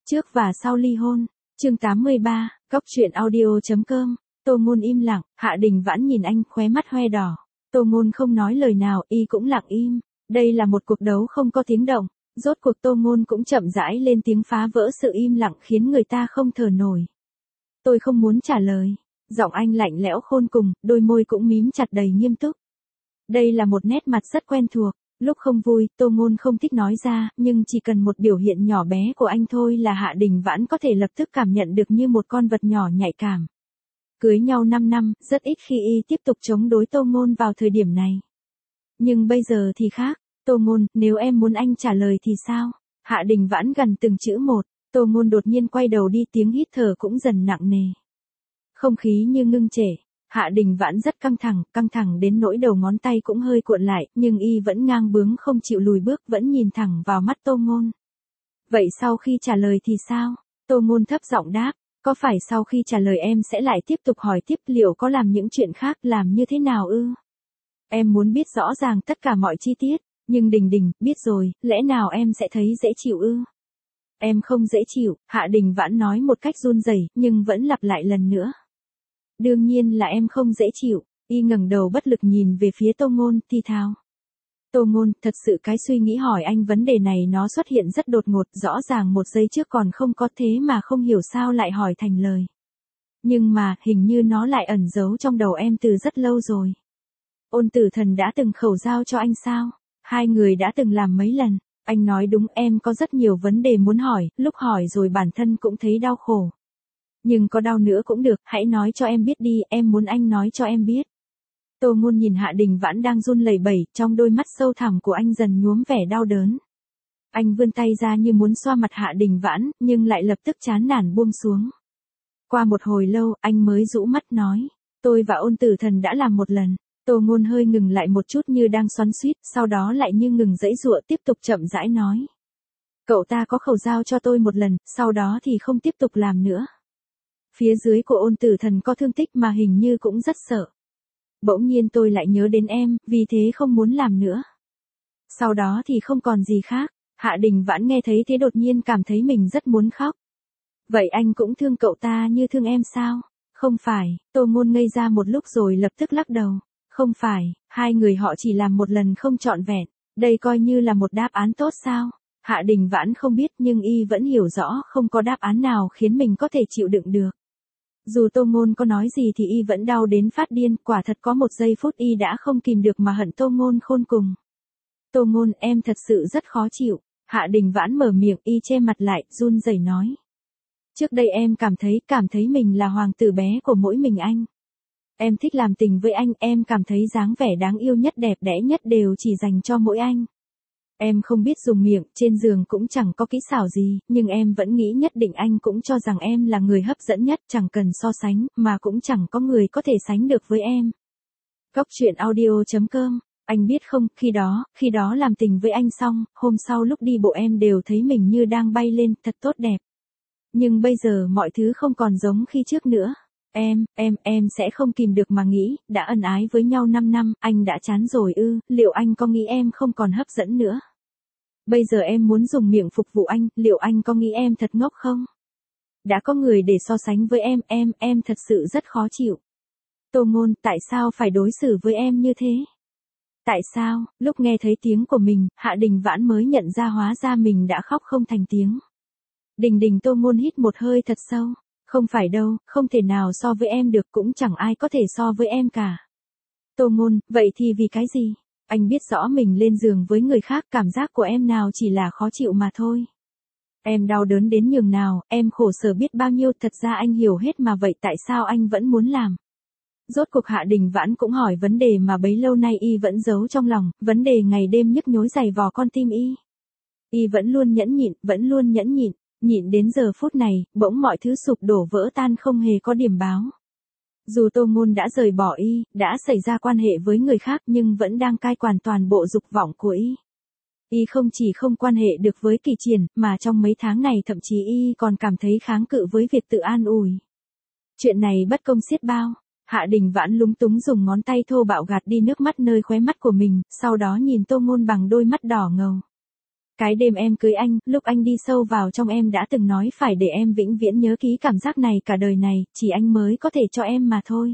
Trước và sau ly hôn, chương 83, Cóc truyện audio.com, Tô Ngôn im lặng, Hạ Đình Vãn nhìn anh khóe mắt hoe đỏ. Tô Ngôn không nói lời nào, y cũng lặng im. Đây là một cuộc đấu không có tiếng động, rốt cuộc Tô Ngôn cũng chậm rãi lên tiếng phá vỡ sự im lặng khiến người ta không thở nổi. Tôi không muốn trả lời. Giọng anh lạnh lẽo khôn cùng, đôi môi cũng mím chặt đầy nghiêm túc. Đây là một nét mặt rất quen thuộc. Lúc không vui, Tô Ngôn không thích nói ra, nhưng chỉ cần một biểu hiện nhỏ bé của anh thôi là Hạ Đình Vãn có thể lập tức cảm nhận được như một con vật nhỏ nhạy cảm. Cưới nhau 5 năm, rất ít khi y tiếp tục chống đối Tô Ngôn vào thời điểm này. Nhưng bây giờ thì khác. Tô Ngôn, nếu em muốn anh trả lời thì sao? Hạ Đình Vãn gần từng chữ một. Tô Ngôn đột nhiên quay đầu đi, tiếng hít thở cũng dần nặng nề. Không khí như ngưng trệ. Hạ Đình Vãn rất căng thẳng đến nỗi đầu ngón tay cũng hơi cuộn lại, nhưng y vẫn ngang bướng không chịu lùi bước, vẫn nhìn thẳng vào mắt Tô Ngôn. Vậy sau khi trả lời thì sao? Tô Ngôn thấp giọng đáp, có phải sau khi trả lời em sẽ lại tiếp tục hỏi tiếp liệu có làm những chuyện khác, làm như thế nào ư? Em muốn biết rõ ràng tất cả mọi chi tiết, nhưng Đình, biết rồi, lẽ nào em sẽ thấy dễ chịu ư? Em không dễ chịu, Hạ Đình Vãn nói một cách run rẩy, nhưng vẫn lặp lại lần nữa. Đương nhiên là em không dễ chịu. Y ngẩng đầu bất lực nhìn về phía Tô Ngôn, thì thào. Tô Ngôn, thật sự cái suy nghĩ hỏi anh vấn đề này nó xuất hiện rất đột ngột, rõ ràng một giây trước còn không có, thế mà không hiểu sao lại hỏi thành lời. Nhưng mà, hình như nó lại ẩn giấu trong đầu em từ rất lâu rồi. Ôn Tử Thần đã từng khẩu giao cho anh sao? Hai người đã từng làm mấy lần? Anh nói đúng, em có rất nhiều vấn đề muốn hỏi, lúc hỏi rồi bản thân cũng thấy đau khổ. Nhưng có đau nữa cũng được, hãy nói cho em biết đi, em muốn anh nói cho em biết. Tô Ngôn nhìn Hạ Đình Vãn đang run lẩy bẩy, trong đôi mắt sâu thẳm của anh dần nhuốm vẻ đau đớn. Anh vươn tay ra như muốn xoa mặt Hạ Đình Vãn, nhưng lại lập tức chán nản buông xuống. Qua một hồi lâu, anh mới rũ mắt nói, tôi và Ôn Tử Thần đã làm một lần. Tô Ngôn hơi ngừng lại một chút như đang xoắn xuýt, sau đó lại như ngừng giãy giụa, tiếp tục chậm rãi nói. Cậu ta có khẩu giao cho tôi một lần, sau đó thì không tiếp tục làm nữa. Phía dưới của Ôn Tử Thần có thương tích mà hình như cũng rất sợ. Bỗng nhiên tôi lại nhớ đến em, vì thế không muốn làm nữa. Sau đó thì không còn gì khác. Hạ Đình Vãn nghe thấy thế đột nhiên cảm thấy mình rất muốn khóc. Vậy anh cũng thương cậu ta như thương em sao? Không phải, Tô Ngôn ngây ra một lúc rồi lập tức lắc đầu. Không phải, hai người họ chỉ làm một lần không trọn vẹn. Đây coi như là một đáp án tốt sao? Hạ Đình Vãn không biết nhưng y vẫn hiểu rõ không có đáp án nào khiến mình có thể chịu đựng được. Dù Tô Ngôn có nói gì thì y vẫn đau đến phát điên, quả thật có một giây phút y đã không kìm được mà hận Tô Ngôn khôn cùng. Tô Ngôn, em thật sự rất khó chịu. Hạ Đình Vãn mở miệng, y che mặt lại, run rẩy nói. Trước đây em cảm thấy mình là hoàng tử bé của mỗi mình anh. Em thích làm tình với anh, em cảm thấy dáng vẻ đáng yêu nhất, đẹp đẽ nhất đều chỉ dành cho mỗi anh. Em không biết dùng miệng, trên giường cũng chẳng có kỹ xảo gì, nhưng em vẫn nghĩ nhất định anh cũng cho rằng em là người hấp dẫn nhất, chẳng cần so sánh, mà cũng chẳng có người có thể sánh được với em. Cóc truyện audio.com, anh biết không, khi đó làm tình với anh xong, hôm sau lúc đi bộ em đều thấy mình như đang bay lên, thật tốt đẹp. Nhưng bây giờ mọi thứ không còn giống khi trước nữa. Em sẽ không kìm được mà nghĩ, đã ân ái với nhau 5 năm, anh đã chán rồi ư, liệu anh có nghĩ em không còn hấp dẫn nữa? Bây giờ em muốn dùng miệng phục vụ anh, liệu anh có nghĩ em thật ngốc không? Đã có người để so sánh với em thật sự rất khó chịu. Tô Ngôn, tại sao phải đối xử với em như thế? Tại sao, lúc nghe thấy tiếng của mình, Hạ Đình Vãn mới nhận ra hóa ra mình đã khóc không thành tiếng. Đình, Tô Ngôn hít một hơi thật sâu. Không phải đâu, không thể nào so với em được, cũng chẳng ai có thể so với em cả. Tô Ngôn, vậy thì vì cái gì? Anh biết rõ mình lên giường với người khác, cảm giác của em nào chỉ là khó chịu mà thôi. Em đau đớn đến nhường nào, em khổ sở biết bao nhiêu, thật ra anh hiểu hết mà, vậy tại sao anh vẫn muốn làm? Rốt cuộc Hạ Đình Vãn cũng hỏi vấn đề mà bấy lâu nay y vẫn giấu trong lòng, vấn đề ngày đêm nhức nhối giày vò con tim y. Y vẫn luôn nhẫn nhịn. Nhịn đến giờ phút này, bỗng mọi thứ sụp đổ vỡ tan không hề có điểm báo. Dù Tô Ngôn đã rời bỏ y, đã xảy ra quan hệ với người khác nhưng vẫn đang cai quản toàn bộ dục vọng của y. Y không chỉ không quan hệ được với Kỳ Triển, mà trong mấy tháng này thậm chí y còn cảm thấy kháng cự với việc tự an ủi. Chuyện này bất công xiết bao. Hạ Đình Vãn lúng túng dùng ngón tay thô bạo gạt đi nước mắt nơi khóe mắt của mình, sau đó nhìn Tô Ngôn bằng đôi mắt đỏ ngầu. Cái đêm em cưới anh, lúc anh đi sâu vào trong em đã từng nói phải để em vĩnh viễn nhớ ký cảm giác này cả đời này, chỉ anh mới có thể cho em mà thôi.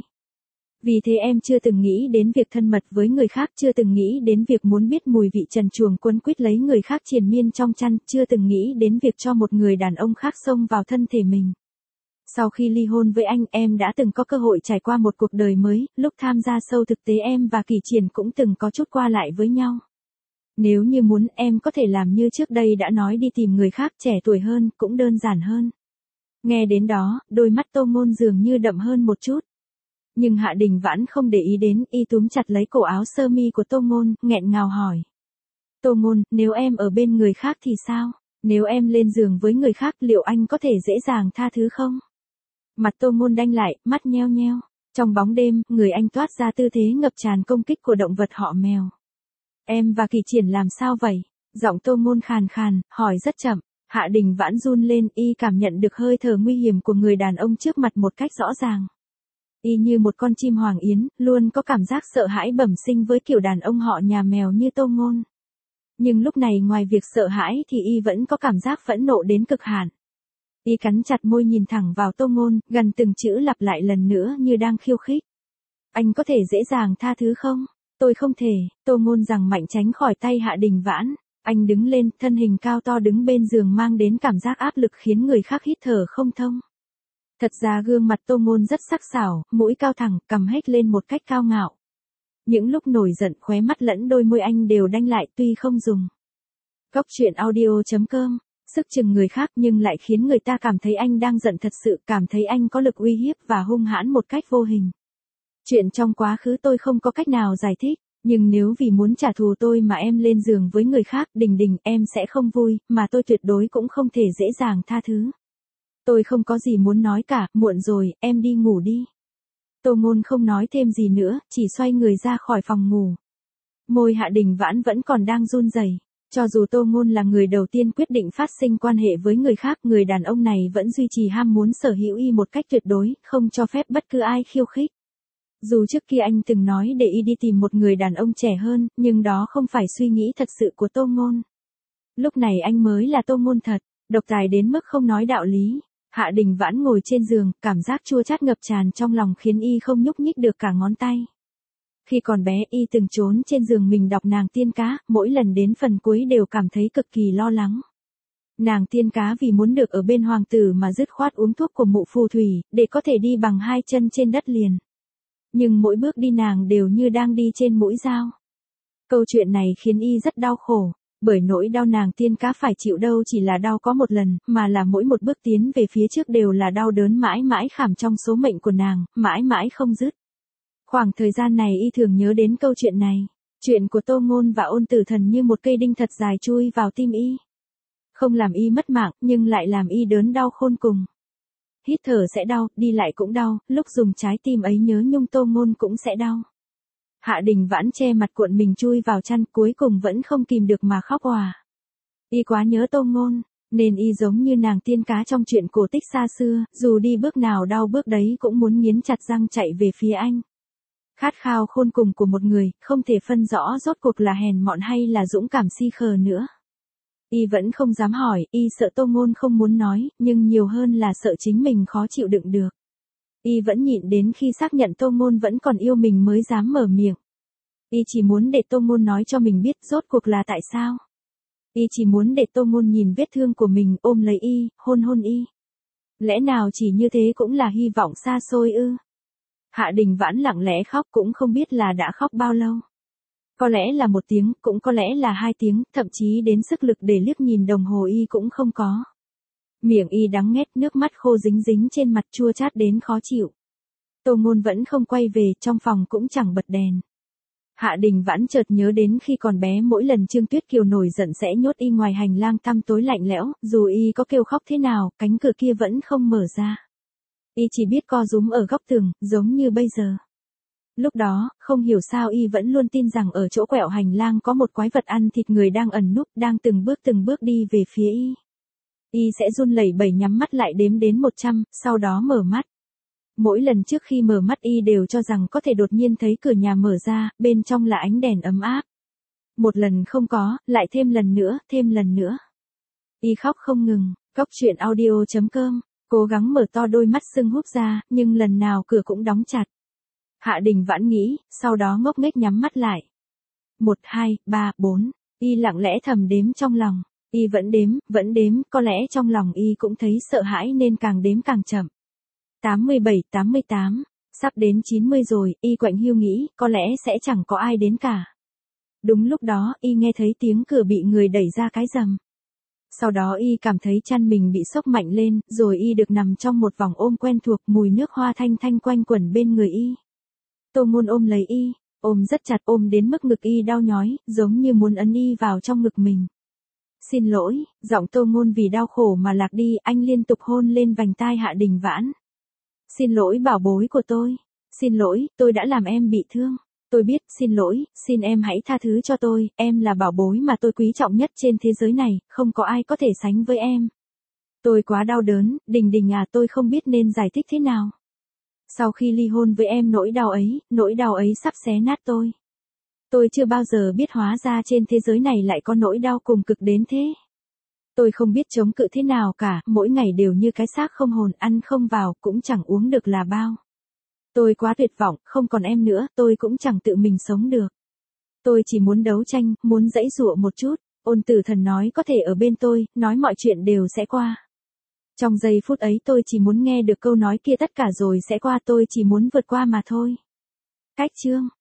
Vì thế em chưa từng nghĩ đến việc thân mật với người khác, chưa từng nghĩ đến việc muốn biết mùi vị trần truồng quấn quýt lấy người khác triền miên trong chăn, chưa từng nghĩ đến việc cho một người đàn ông khác xông vào thân thể mình. Sau khi ly hôn với anh, em đã từng có cơ hội trải qua một cuộc đời mới, lúc tham gia sâu thực tế em và Kỳ Triển cũng từng có chút qua lại với nhau. Nếu như muốn, em có thể làm như trước đây đã nói, đi tìm người khác trẻ tuổi hơn, cũng đơn giản hơn. Nghe đến đó, đôi mắt Tô Ngôn dường như đậm hơn một chút. Nhưng Hạ Đình Vãn không để ý đến, y túm chặt lấy cổ áo sơ mi của Tô Ngôn, nghẹn ngào hỏi. Tô Ngôn, nếu em ở bên người khác thì sao? Nếu em lên giường với người khác, liệu anh có thể dễ dàng tha thứ không? Mặt Tô Ngôn đanh lại, mắt nheo nheo. Trong bóng đêm, người anh toát ra tư thế ngập tràn công kích của động vật họ mèo. Em và Kỳ Triển làm sao vậy? Giọng Tô Ngôn khàn khàn, hỏi rất chậm. Hạ Đình Vãn run lên, y cảm nhận được hơi thở nguy hiểm của người đàn ông trước mặt một cách rõ ràng. Y như một con chim hoàng yến, luôn có cảm giác sợ hãi bẩm sinh với kiểu đàn ông họ nhà mèo như Tô Ngôn. Nhưng lúc này ngoài việc sợ hãi thì y vẫn có cảm giác phẫn nộ đến cực hạn. Y cắn chặt môi nhìn thẳng vào Tô Ngôn, gần từng chữ lặp lại lần nữa như đang khiêu khích. Anh có thể dễ dàng tha thứ không? Tôi không thể. Tô Ngôn giằng mạnh tránh khỏi tay Hạ Đình Vãn. Anh đứng lên, thân hình cao to đứng bên giường mang đến cảm giác áp lực khiến người khác hít thở không thông. Thật ra gương mặt Tô Ngôn rất sắc sảo, mũi cao thẳng, cằm hét lên một cách cao ngạo. Những lúc nổi giận, khóe mắt lẫn đôi môi anh đều đanh lại tuy không dùng. Góc truyện audio.com, sức chừng người khác nhưng lại khiến người ta cảm thấy anh đang giận thật sự, cảm thấy anh có lực uy hiếp và hung hãn một cách vô hình. Chuyện trong quá khứ tôi không có cách nào giải thích, nhưng nếu vì muốn trả thù tôi mà em lên giường với người khác, Đình Đình, em sẽ không vui, mà tôi tuyệt đối cũng không thể dễ dàng tha thứ. Tôi không có gì muốn nói cả, muộn rồi, em đi ngủ đi. Tô Ngôn không nói thêm gì nữa, chỉ xoay người ra khỏi phòng ngủ. Môi Hạ Đình Vãn vẫn còn đang run rẩy. Cho dù Tô Ngôn là người đầu tiên quyết định phát sinh quan hệ với người khác, người đàn ông này vẫn duy trì ham muốn sở hữu y một cách tuyệt đối, không cho phép bất cứ ai khiêu khích. Dù trước kia anh từng nói để y đi tìm một người đàn ông trẻ hơn, nhưng đó không phải suy nghĩ thật sự của Tô Ngôn. Lúc này anh mới là Tô Ngôn thật, độc tài đến mức không nói đạo lý. Hạ Đình Vãn ngồi trên giường, cảm giác chua chát ngập tràn trong lòng khiến y không nhúc nhích được cả ngón tay. Khi còn bé y từng trốn trên giường mình đọc Nàng Tiên Cá, mỗi lần đến phần cuối đều cảm thấy cực kỳ lo lắng. Nàng Tiên Cá vì muốn được ở bên hoàng tử mà dứt khoát uống thuốc của mụ phù thủy, để có thể đi bằng hai chân trên đất liền. Nhưng mỗi bước đi nàng đều như đang đi trên mũi dao. Câu chuyện này khiến y rất đau khổ, bởi nỗi đau Nàng Tiên Cá phải chịu đâu chỉ là đau có một lần, mà là mỗi một bước tiến về phía trước đều là đau đớn mãi mãi khảm trong số mệnh của nàng, mãi mãi không dứt. Khoảng thời gian này y thường nhớ đến câu chuyện này. Chuyện của Tô Ngôn và Ôn Tử Thần như một cây đinh thật dài chui vào tim y. Không làm y mất mạng, nhưng lại làm y đớn đau khôn cùng. Hít thở sẽ đau, đi lại cũng đau, lúc dùng trái tim ấy nhớ nhung Tô Ngôn cũng sẽ đau. Hạ Đình Vãn che mặt cuộn mình chui vào chăn, cuối cùng vẫn không kìm được mà khóc òa. Y quá nhớ Tô Ngôn, nên y giống như nàng tiên cá trong chuyện cổ tích xa xưa, dù đi bước nào đau bước đấy cũng muốn nghiến chặt răng chạy về phía anh. Khát khao khôn cùng của một người, không thể phân rõ rốt cuộc là hèn mọn hay là dũng cảm si khờ nữa. Y vẫn không dám hỏi, y sợ Tô Ngôn không muốn nói, nhưng nhiều hơn là sợ chính mình khó chịu đựng được. Y vẫn nhịn đến khi xác nhận Tô Ngôn vẫn còn yêu mình mới dám mở miệng. Y chỉ muốn để Tô Ngôn nói cho mình biết rốt cuộc là tại sao. Y chỉ muốn để Tô Ngôn nhìn vết thương của mình, ôm lấy y, hôn hôn y. Lẽ nào chỉ như thế cũng là hy vọng xa xôi ư? Hạ Đình Vãn lặng lẽ khóc, cũng không biết là đã khóc bao lâu. Có lẽ là 1 tiếng, cũng có lẽ là 2 tiếng, thậm chí đến sức lực để liếc nhìn đồng hồ y cũng không có. Miệng y đắng nghét, nước mắt khô dính dính trên mặt, chua chát đến khó chịu. Tô Ngôn vẫn không quay về, trong phòng cũng chẳng bật đèn. Hạ Đình Vãn chợt nhớ đến khi còn bé, mỗi lần Trương Tuyết Kiều nổi giận sẽ nhốt y ngoài hành lang tăm tối lạnh lẽo, dù y có kêu khóc thế nào, cánh cửa kia vẫn không mở ra. Y chỉ biết co rúm ở góc tường, giống như bây giờ. Lúc đó, không hiểu sao y vẫn luôn tin rằng ở chỗ quẹo hành lang có một quái vật ăn thịt người đang ẩn núp, đang từng bước đi về phía y. Y sẽ run lẩy bẩy nhắm mắt lại đếm đến 100, sau đó mở mắt. Mỗi lần trước khi mở mắt y đều cho rằng có thể đột nhiên thấy cửa nhà mở ra, bên trong là ánh đèn ấm áp. Một lần không có, lại thêm lần nữa, thêm lần nữa. Y khóc không ngừng. Cóc truyện audio.com, cố gắng mở to đôi mắt sưng húp ra, nhưng lần nào cửa cũng đóng chặt. Hạ Đình Vãn nghĩ, sau đó ngốc nghếch nhắm mắt lại. 1, 2, 3, 4, y lặng lẽ thầm đếm trong lòng. Y vẫn đếm, có lẽ trong lòng y cũng thấy sợ hãi nên càng đếm càng chậm. 87, 88, sắp đến 90 rồi, y quạnh hiu nghĩ, có lẽ sẽ chẳng có ai đến cả. Đúng lúc đó, y nghe thấy tiếng cửa bị người đẩy ra cái rầm. Sau đó y cảm thấy chăn mình bị xốc mạnh lên, rồi y được nằm trong một vòng ôm quen thuộc, mùi nước hoa thanh thanh quanh quẩn bên người y. Tô Ngôn ôm lấy y, ôm rất chặt, ôm đến mức ngực y đau nhói, giống như muốn ấn y vào trong ngực mình. Xin lỗi, giọng Tô Ngôn vì đau khổ mà lạc đi, anh liên tục hôn lên vành tai Hạ Đình Vãn. Xin lỗi bảo bối của tôi. Xin lỗi, tôi đã làm em bị thương. Tôi biết, xin lỗi, xin em hãy tha thứ cho tôi, em là bảo bối mà tôi quý trọng nhất trên thế giới này, không có ai có thể sánh với em. Tôi quá đau đớn, Đình Đình à, tôi không biết nên giải thích thế nào. Sau khi ly hôn với em nỗi đau ấy sắp xé nát tôi. Tôi chưa bao giờ biết hóa ra trên thế giới này lại có nỗi đau cùng cực đến thế. Tôi không biết chống cự thế nào cả, mỗi ngày đều như cái xác không hồn, ăn không vào, cũng chẳng uống được là bao. Tôi quá tuyệt vọng, không còn em nữa, tôi cũng chẳng tự mình sống được. Tôi chỉ muốn đấu tranh, muốn giãy giụa một chút, Ôn Tử Thần nói có thể ở bên tôi, nói mọi chuyện đều sẽ qua. Trong giây phút ấy tôi chỉ muốn nghe được câu nói kia tất cả rồi sẽ qua, tôi chỉ muốn vượt qua mà thôi. Cách chương